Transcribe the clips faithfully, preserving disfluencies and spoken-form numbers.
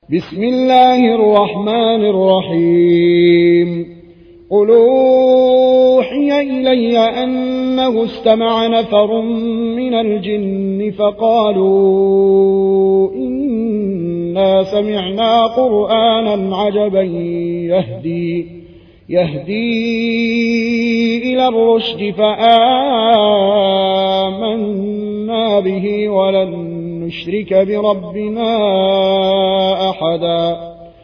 بسم الله الرحمن الرحيم قل أوحي إلي أنه استمع نفر من الجن فقالوا إنا سمعنا قرآنا عجبا يهدي, يهدي إلى الرشد فآمنا به ولن نشرك بربنا أحدا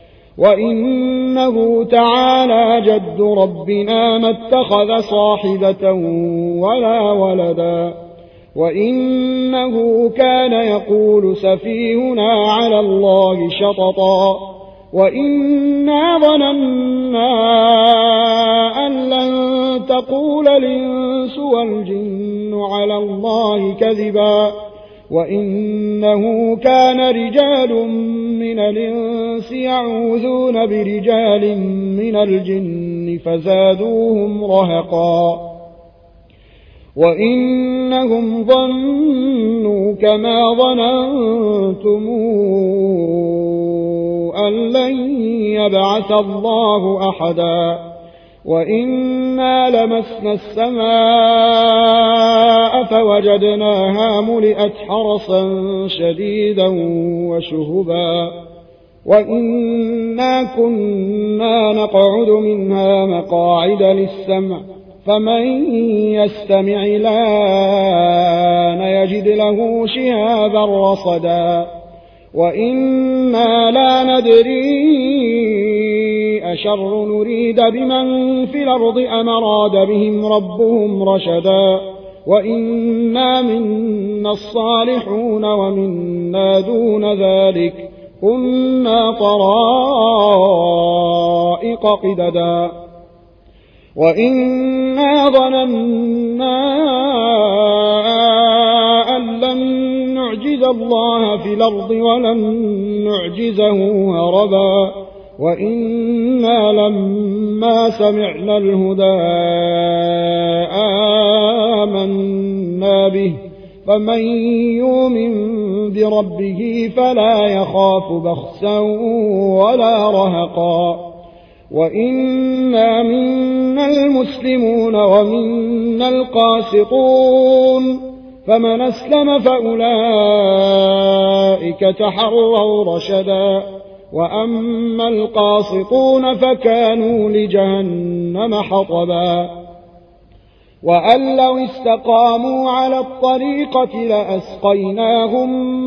وإنه تعالى جد ربنا ما اتخذ صاحبة ولا ولدا وإنه كان يقول سفيهنا على الله شططا وإنا ظننا أن لن تقول الإنس والجن على الله كذبا وإنه كان رجال من الإنس يعوذون برجال من الجن فزادوهم رهقا وإنهم ظنوا كما ظننتم أن لن يبعث الله أحدا وإنا لمسنا السماء فوجدناها ملئت حرسا شديدا وشهبا وإنا كنا نقعد منها مقاعد للسمع فمن يستمع الآن يجد له شهابا رصدا وإنا لا ندري أشر نريد بمن في الأرض أم أراد بهم ربهم رشدا وإنا منا الصالحون ومنا دون ذلك كنا طرائق قددا وإنا ظننا أن لن نعجز الله في الأرض ولن نعجزه هربا وإنا لما سمعنا الهدى آمنا به فمن يؤمن بربه فلا يخاف بخسا ولا رهقا وإنا منا المسلمون ومنا القاسطون فمن أسلم فأولئك تحروا رشدا وأما القاسطون فكانوا لجهنم حطبا وأن لو استقاموا على الطريقة لأسقيناهم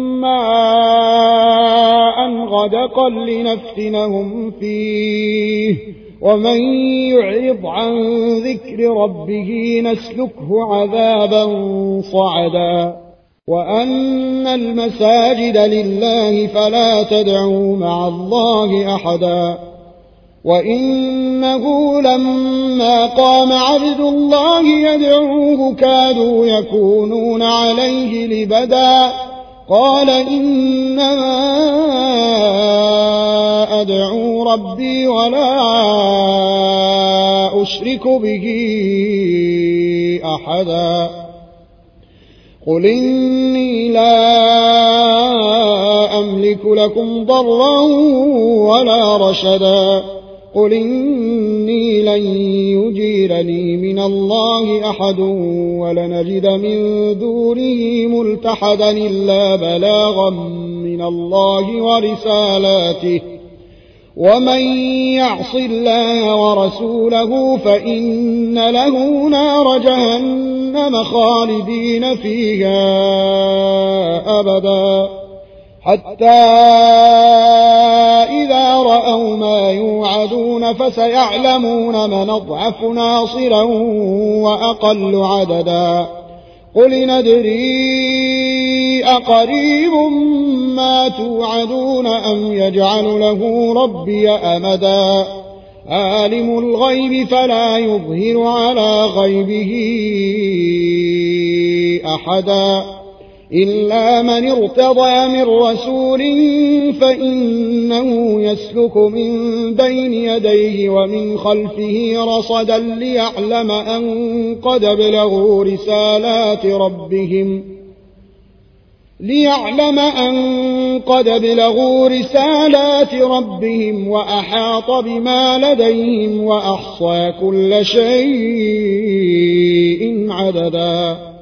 ماء غدقا لنفتنهم فيه ومن يعرض عن ذكر ربه نسلكه عذابا صعدا وأن المساجد لله فلا تدعوا مع الله أحدا وإنه لما قام عبد الله يدعوه كادوا يكونون عليه لبدا قال إنما أدعو ربي ولا أشرك به أحدا قل إني لا أملك لكم ضرا ولا رشدا قل إني لن يجيرني من الله أحد ولنجد من دونه ملتحدا إلا بلاغا من الله ورسالاته ومن يعص الله ورسوله فإن له نار جهنم خالدين فيها أبدا حتى إذا رأوا ما يوعدون فسيعلمون من أضعف ناصرا وأقل عددا قل ندري أقريب ما توعدون أم يجعل له ربي أمدا عالم الغيب فلا يظهر على غيبه أحدا إلا من ارتضى من رسول فإنه يسلك من بين يديه ومن خلفه رصدا ليعلم أن قد بلغوا رسالات ربهم ليعلم أن قد بلغوا رسالات ربهم وأحاط بما لديهم وأحصى كل شيء عددا.